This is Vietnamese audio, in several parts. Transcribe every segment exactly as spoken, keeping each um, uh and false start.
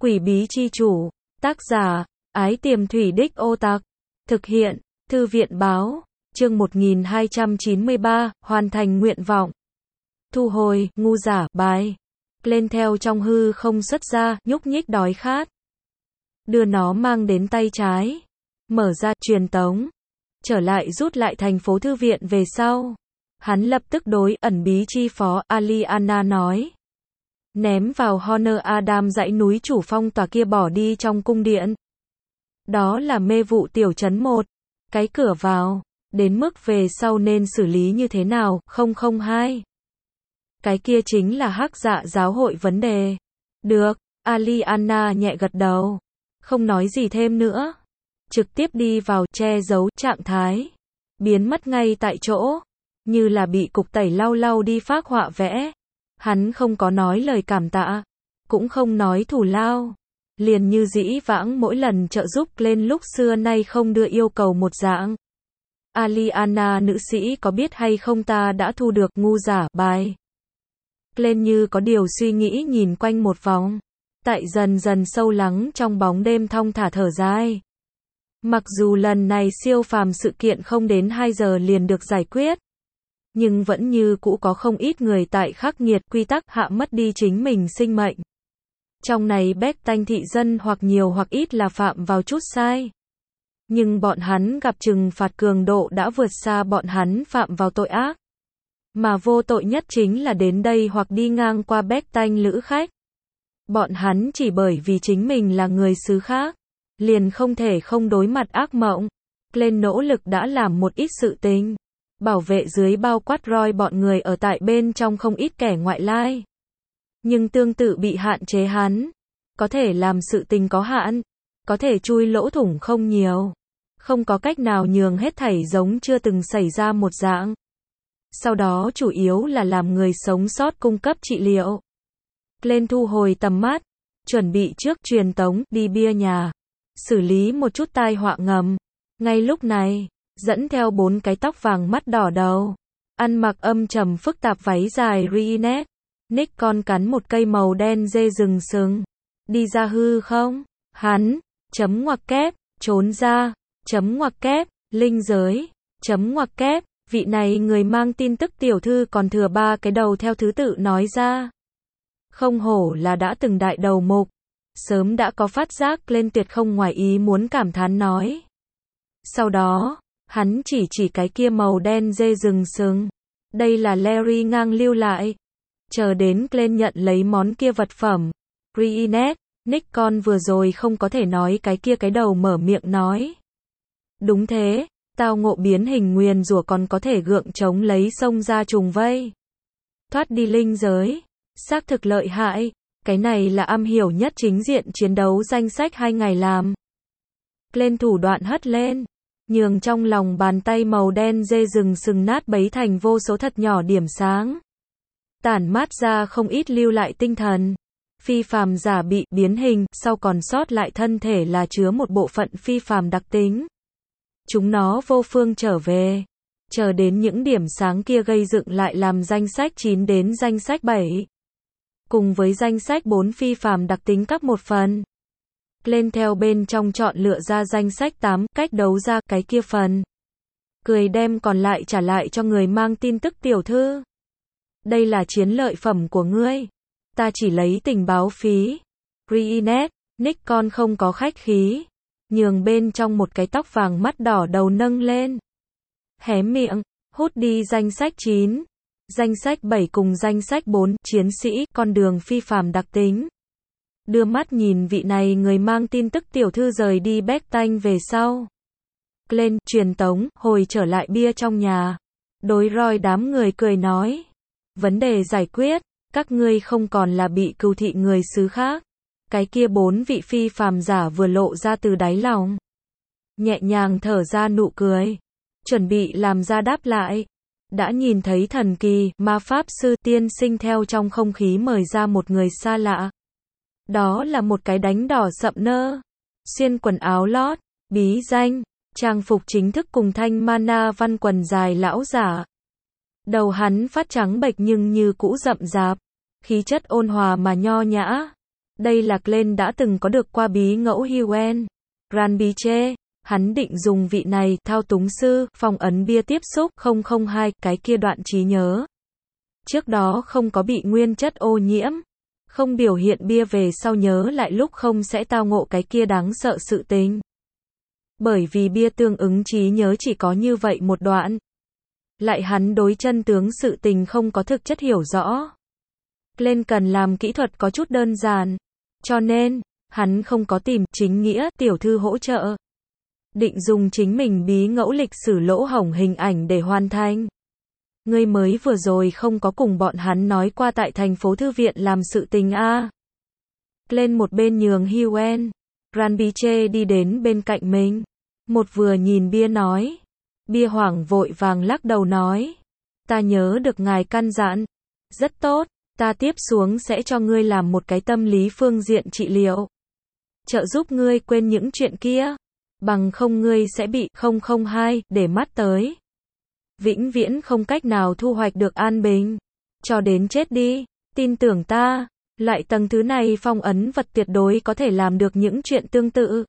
Quỷ bí chi chủ, tác giả, Ái Tiềm Thủy Đích Ô Tạc, thực hiện, Thư viện báo, chương một nghìn hai trăm chín mươi ba, hoàn thành nguyện vọng. Thu hồi, ngu giả, bài. Lên theo trong hư không xuất ra, nhúc nhích đói khát. Đưa nó mang đến tay trái. Mở ra, truyền tống. Trở lại rút lại thành phố thư viện về sau. Hắn lập tức đối ẩn bí chi phó, Aliana nói. Ném vào Honor Adam dãy núi chủ phong tòa kia bỏ đi trong cung điện. Đó là mê vụ tiểu trấn một. Cái cửa vào. Đến mức về sau nên xử lý như thế nào, không không hai. Cái kia chính là hắc dạ giáo hội vấn đề. Được, Aliana nhẹ gật đầu. Không nói gì thêm nữa. Trực tiếp đi vào, che giấu, trạng thái. Biến mất ngay tại chỗ. Như là bị cục tẩy lau lau đi phác họa vẽ. Hắn không có nói lời cảm tạ. Cũng không nói thù lao. Liền như dĩ vãng mỗi lần trợ giúp lên lúc xưa nay không đưa yêu cầu một dạng. Aliana nữ sĩ có biết hay không ta đã thu được ngu giả bài. Lên như có điều suy nghĩ nhìn quanh một vòng. Tại dần dần sâu lắng trong bóng đêm thong thả thở dài. Mặc dù lần này siêu phàm sự kiện không đến hai giờ liền được giải quyết. Nhưng vẫn như cũ có không ít người tại khắc nghiệt quy tắc hạ mất đi chính mình sinh mệnh. Trong này bách tanh thị dân hoặc nhiều hoặc ít là phạm vào chút sai. Nhưng bọn hắn gặp trừng phạt cường độ đã vượt xa bọn hắn phạm vào tội ác. Mà vô tội nhất chính là đến đây hoặc đi ngang qua bách tanh lữ khách. Bọn hắn chỉ bởi vì chính mình là người xứ khác. Liền không thể không đối mặt ác mộng. Lên nỗ lực đã làm một ít sự tình. Bảo vệ dưới bao quát roi bọn người ở tại bên trong không ít kẻ ngoại lai. Nhưng tương tự bị hạn chế hắn. Có thể làm sự tình có hạn. Có thể chui lỗ thủng không nhiều. Không có cách nào nhường hết thảy giống chưa từng xảy ra một dạng. Sau đó chủ yếu là làm người sống sót cung cấp trị liệu. Lên thu hồi tầm mắt. Chuẩn bị trước truyền tống đi bia nhà. Xử lý một chút tai họa ngầm. Ngay lúc này. Dẫn theo bốn cái tóc vàng mắt đỏ đầu. Ăn mặc âm trầm phức tạp váy dài Reenet. Nick con cắn một cây màu đen dê rừng sừng. Đi ra hư không? Hắn. Chấm ngoặc kép. Trốn ra. Chấm ngoặc kép. Linh giới. Chấm ngoặc kép. Vị này người mang tin tức tiểu thư còn thừa ba cái đầu theo thứ tự nói ra. Không hổ là đã từng đại đầu mục. Sớm đã có phát giác lên tuyệt không ngoài ý muốn cảm thán nói. Sau đó. Hắn chỉ chỉ cái kia màu đen dê rừng sừng. Đây là Larry ngang lưu lại. Chờ đến Glenn nhận lấy món kia vật phẩm. Reenet, Nick con vừa rồi không có thể nói cái kia cái đầu mở miệng nói. Đúng thế, tao ngộ biến hình nguyền rủa còn có thể gượng chống lấy sông ra trùng vây. Thoát đi linh giới. Xác thực lợi hại. Cái này là am hiểu nhất chính diện chiến đấu danh sách hai ngày làm. Glenn thủ đoạn hất lên. Nhường trong lòng bàn tay màu đen dê rừng sừng nát bấy thành vô số thật nhỏ điểm sáng. Tản mát ra không ít lưu lại tinh thần. Phi phàm giả bị biến hình, sau còn sót lại thân thể là chứa một bộ phận phi phàm đặc tính. Chúng nó vô phương trở về. Chờ đến những điểm sáng kia gây dựng lại làm danh sách chín đến danh sách bảy. Cùng với danh sách bốn phi phàm đặc tính các một phần. Lên theo bên trong chọn lựa ra danh sách tám, cách đấu ra cái kia phần. Cười đem còn lại trả lại cho người mang tin tức tiểu thư. Đây là chiến lợi phẩm của ngươi. Ta chỉ lấy tình báo phí. Reenet, Nick con không có khách khí. Nhường bên trong một cái tóc vàng mắt đỏ đầu nâng lên. Hé miệng, hút đi danh sách chín. Danh sách bảy cùng danh sách bốn, chiến sĩ, con đường phi phàm đặc tính. Đưa mắt nhìn vị này người mang tin tức tiểu thư rời đi bét tanh về sau. Lên, truyền tống, hồi trở lại bia trong nhà. Đối roi đám người cười nói. Vấn đề giải quyết, các ngươi không còn là bị cừu thị người xứ khác. Cái kia bốn vị phi phàm giả vừa lộ ra từ đáy lòng. Nhẹ nhàng thở ra nụ cười. Chuẩn bị làm ra đáp lại. Đã nhìn thấy thần kỳ, ma pháp sư tiên sinh theo trong không khí mời ra một người xa lạ. Đó là một cái đánh đỏ sậm nơ. Xuyên quần áo lót, bí danh, trang phục chính thức cùng thanh mana văn quần dài lão giả. Đầu hắn phát trắng bệch nhưng như cũ rậm rạp. Khí chất ôn hòa mà nho nhã. Đây là Glenn đã từng có được qua bí ngẫu Yuen Ranbiche. Hắn định dùng vị này, thao túng sư, phong ấn bia tiếp xúc không không hai, cái kia đoạn trí nhớ. Trước đó không có bị nguyên chất ô nhiễm. Không biểu hiện bia về sau nhớ lại lúc không sẽ tao ngộ cái kia đáng sợ sự tình. Bởi vì bia tương ứng trí nhớ chỉ có như vậy một đoạn. Lại hắn đối chân tướng sự tình không có thực chất hiểu rõ. Lên cần làm kỹ thuật có chút đơn giản. Cho nên, hắn không có tìm chính nghĩa tiểu thư hỗ trợ. Định dùng chính mình bí ngẫu lịch sử lỗ hổng hình ảnh để hoàn thành. Ngươi mới vừa rồi không có cùng bọn hắn nói qua tại thành phố thư viện làm sự tình a. À. Lên một bên nhường Yuen Ranbiche đi đến bên cạnh mình. Một vừa nhìn bia nói. Bia hoảng vội vàng lắc đầu nói. Ta nhớ được ngài căn dặn. Rất tốt, ta tiếp xuống sẽ cho ngươi làm một cái tâm lý phương diện trị liệu. Trợ giúp ngươi quên những chuyện kia. Bằng không ngươi sẽ bị không không hai để mắt tới. Vĩnh viễn không cách nào thu hoạch được an bình. Cho đến chết đi. Tin tưởng ta. Lại tầng thứ này phong ấn vật tuyệt đối có thể làm được những chuyện tương tự.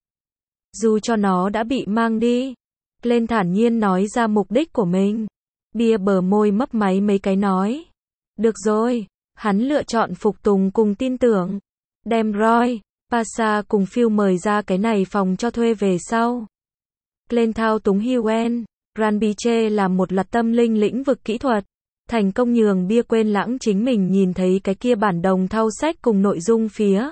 Dù cho nó đã bị mang đi. Lên thản nhiên nói ra mục đích của mình. Bia bờ môi mấp máy mấy cái nói. Được rồi. Hắn lựa chọn phục tùng cùng tin tưởng. Đem Roy, Pasa cùng Phil mời ra cái này phòng cho thuê về sau. Lên thao túng Yuen Ranbiche làm một loạt tâm linh lĩnh vực kỹ thuật. Thành công nhường bia quên lãng chính mình nhìn thấy cái kia bản đồng thau sách cùng nội dung phía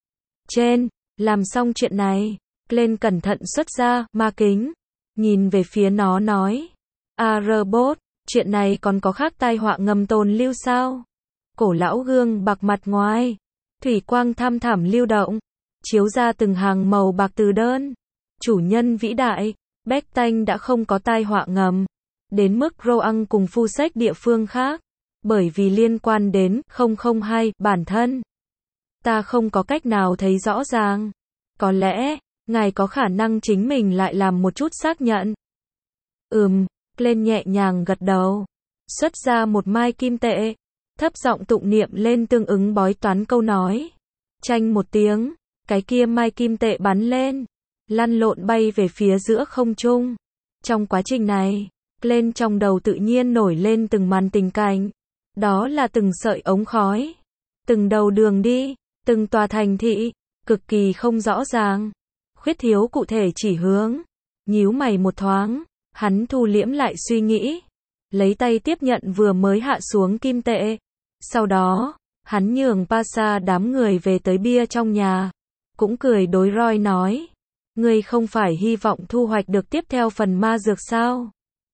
trên. Làm xong chuyện này, Glenn cẩn thận xuất ra ma kính, nhìn về phía nó nói. À robot, chuyện này còn có khác tai họa ngầm tồn lưu sao? Cổ lão gương bạc mặt ngoài, thủy quang thăm thẳm lưu động, chiếu ra từng hàng màu bạc từ đơn. Chủ nhân vĩ đại, Backtanh đã không có tai họa ngầm. Đến mức Roang cùng phu sách địa phương khác. Bởi vì liên quan đến không không hai bản thân. Ta không có cách nào thấy rõ ràng. Có lẽ, ngài có khả năng chính mình lại làm một chút xác nhận. Ừm, Glenn nhẹ nhàng gật đầu. Xuất ra một mai kim tệ. Thấp giọng tụng niệm lên tương ứng bói toán câu nói. Chanh một tiếng, cái kia mai kim tệ bắn lên. Lăn lộn bay về phía giữa không trung. Trong quá trình này, Glenn trong đầu tự nhiên nổi lên từng màn tình cảnh. Đó là từng sợi ống khói. Từng đầu đường đi, từng tòa thành thị, cực kỳ không rõ ràng. Khuyết thiếu cụ thể chỉ hướng. Nhíu mày một thoáng, hắn thu liễm lại suy nghĩ. Lấy tay tiếp nhận vừa mới hạ xuống kim tệ. Sau đó, hắn nhường Pasa đám người về tới bia trong nhà. Cũng cười đối Roy nói. Ngươi không phải hy vọng thu hoạch được tiếp theo phần ma dược sao?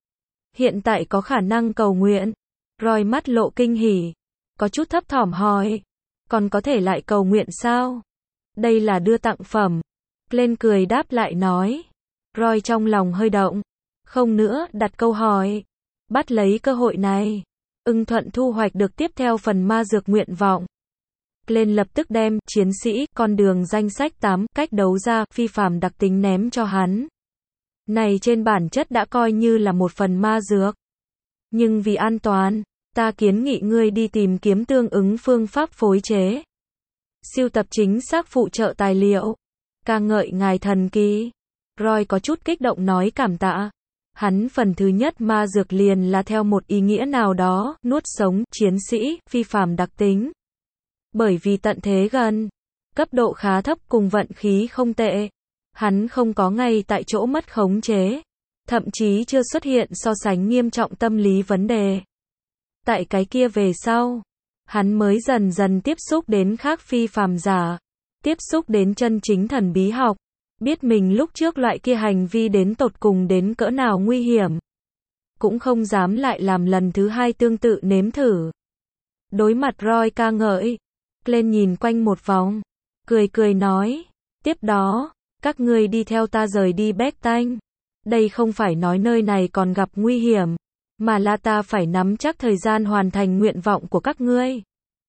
Hiện tại có khả năng cầu nguyện. Roy mắt lộ kinh hỉ. Có chút thấp thỏm hỏi. Còn có thể lại cầu nguyện sao? Đây là đưa tặng phẩm. Glenn cười đáp lại nói. Roy trong lòng hơi động. Không nữa đặt câu hỏi. Bắt lấy cơ hội này. Ưng thuận thu hoạch được tiếp theo phần ma dược nguyện vọng. Glenn lập tức đem chiến sĩ con đường danh sách tám cách đấu ra phi phàm đặc tính ném cho hắn. Này trên bản chất đã coi như là một phần ma dược. Nhưng vì an toàn, ta kiến nghị ngươi đi tìm kiếm tương ứng phương pháp phối chế. Siêu tập chính xác phụ trợ tài liệu. Ca ngợi ngài thần kỳ. Roy có chút kích động nói cảm tạ. Hắn phần thứ nhất ma dược liền là theo một ý nghĩa nào đó, nuốt sống chiến sĩ phi phàm đặc tính. Bởi vì tận thế gần, cấp độ khá thấp cùng vận khí không tệ. Hắn không có ngay tại chỗ mất khống chế. Thậm chí chưa xuất hiện so sánh nghiêm trọng tâm lý vấn đề. Tại cái kia về sau, hắn mới dần dần tiếp xúc đến khác phi phàm giả. Tiếp xúc đến chân chính thần bí học. Biết mình lúc trước loại kia hành vi đến tột cùng đến cỡ nào nguy hiểm. Cũng không dám lại làm lần thứ hai tương tự nếm thử. Đối mặt Roy ca ngợi. Glenn nhìn quanh một vòng. Cười cười nói. Tiếp đó, các ngươi đi theo ta rời đi Backtanh. Đây không phải nói nơi này còn gặp nguy hiểm. Mà là ta phải nắm chắc thời gian hoàn thành nguyện vọng của các ngươi.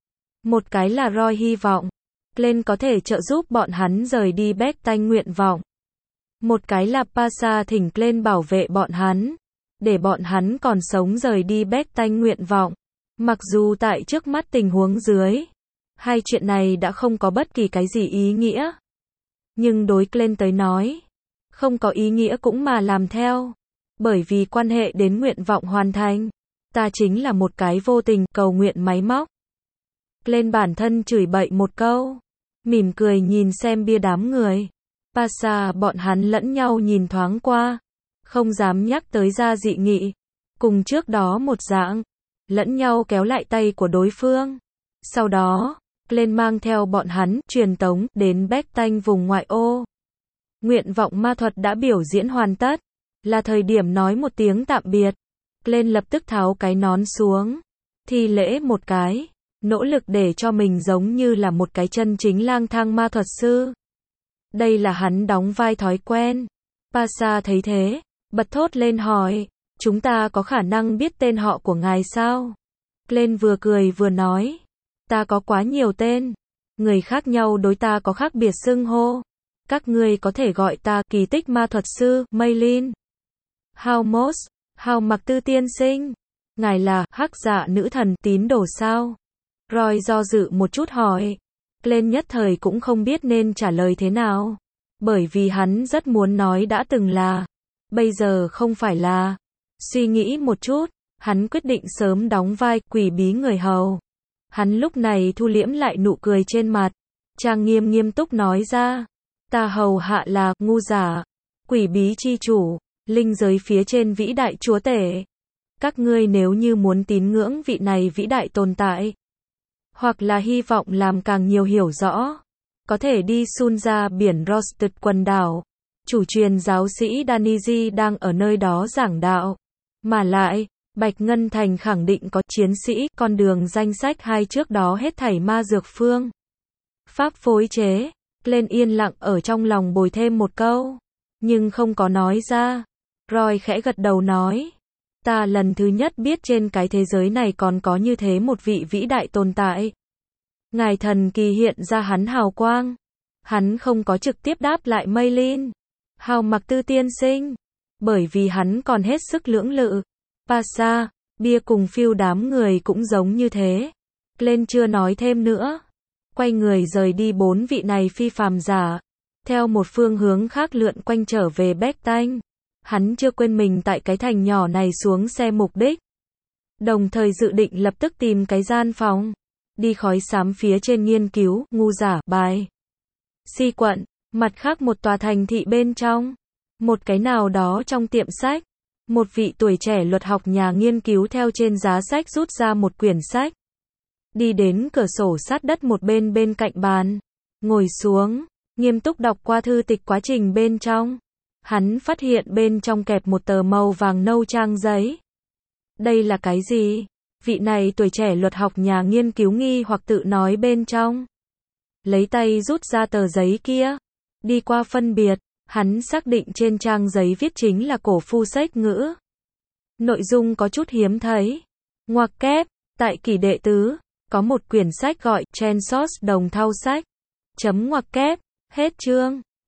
Một cái là Roy hy vọng. Glenn có thể trợ giúp bọn hắn rời đi Backtanh nguyện vọng. Một cái là Pasa thỉnh Glenn bảo vệ bọn hắn. Để bọn hắn còn sống rời đi Backtanh nguyện vọng. Mặc dù tại trước mắt tình huống dưới. Hai chuyện này đã không có bất kỳ cái gì ý nghĩa. Nhưng đối Glenn tới nói, không có ý nghĩa cũng mà làm theo. Bởi vì quan hệ đến nguyện vọng hoàn thành. Ta chính là một cái vô tình, cầu nguyện máy móc. Glenn bản thân chửi bậy một câu. Mỉm cười nhìn xem bia đám người. Pasha bọn hắn lẫn nhau nhìn thoáng qua. Không dám nhắc tới ra dị nghị. Cùng trước đó một dạng. Lẫn nhau kéo lại tay của đối phương. Sau đó, Glenn mang theo bọn hắn, truyền tống, đến Bethany vùng ngoại ô. Nguyện vọng ma thuật đã biểu diễn hoàn tất. Là thời điểm nói một tiếng tạm biệt. Glenn lập tức tháo cái nón xuống. Thi lễ một cái. Nỗ lực để cho mình giống như là một cái chân chính lang thang ma thuật sư. Đây là hắn đóng vai thói quen. Pasha thấy thế, bật thốt lên hỏi, chúng ta có khả năng biết tên họ của ngài sao? Glenn vừa cười vừa nói, ta có quá nhiều tên. Người khác nhau đối ta có khác biệt xưng hô. Các ngươi có thể gọi ta kỳ tích ma thuật sư, Maylin. Howmos, Hào Mặc Tư tiên sinh. Ngài là hắc dạ nữ thần tín đồ sao? Roy do dự một chút hỏi. Glenn nhất thời cũng không biết nên trả lời thế nào. Bởi vì hắn rất muốn nói đã từng là. Bây giờ không phải là. Suy nghĩ một chút, hắn quyết định sớm đóng vai quỷ bí người hầu. Hắn lúc này thu liễm lại nụ cười trên mặt. Trang nghiêm nghiêm túc nói ra. Ta hầu hạ là ngu giả. Quỷ bí chi chủ. Linh giới phía trên vĩ đại chúa tể. Các ngươi nếu như muốn tín ngưỡng vị này vĩ đại tồn tại. Hoặc là hy vọng làm càng nhiều hiểu rõ. Có thể đi Sun ra biển Rosted quần đảo. Chủ truyền giáo sĩ Daniji đang ở nơi đó giảng đạo. Mà lại, Bạch Ngân Thành khẳng định có chiến sĩ, con đường danh sách hai trước đó hết thảy ma dược phương. Pháp phối chế. Glenn yên lặng ở trong lòng bồi thêm một câu. Nhưng không có nói ra. Roy khẽ gật đầu nói. Ta lần thứ nhất biết trên cái thế giới này còn có như thế một vị vĩ đại tồn tại. Ngài thần kỳ hiện ra hắn hào quang. Hắn không có trực tiếp đáp lại Maylin. Hào Mặc Tư tiên sinh. Bởi vì hắn còn hết sức lưỡng lự. Pasha, bia cùng phiêu đám người cũng giống như thế. Glenn chưa nói thêm nữa. Quay người rời đi bốn vị này phi phàm giả. Theo một phương hướng khác lượn quanh trở về Bethany. Hắn chưa quên mình tại cái thành nhỏ này xuống xe mục đích. Đồng thời dự định lập tức tìm cái gian phòng. Đi khói xám phía trên nghiên cứu, ngu giả, bài. Si quận, mặt khác một tòa thành thị bên trong. Một cái nào đó trong tiệm sách. Một vị tuổi trẻ luật học nhà nghiên cứu theo trên giá sách rút ra một quyển sách. Đi đến cửa sổ sát đất một bên bên cạnh bàn. Ngồi xuống, nghiêm túc đọc qua thư tịch quá trình bên trong. Hắn phát hiện bên trong kẹp một tờ màu vàng nâu trang giấy. Đây là cái gì? Vị này tuổi trẻ luật học nhà nghiên cứu nghi hoặc tự nói bên trong. Lấy tay rút ra tờ giấy kia. Đi qua phân biệt, hắn xác định trên trang giấy viết chính là cổ phu sách ngữ. Nội dung có chút hiếm thấy. Ngoặc kép, tại kỷ đệ tứ, có một quyển sách gọi Chen Sos đồng thau sách. Chấm ngoặc kép, hết chương.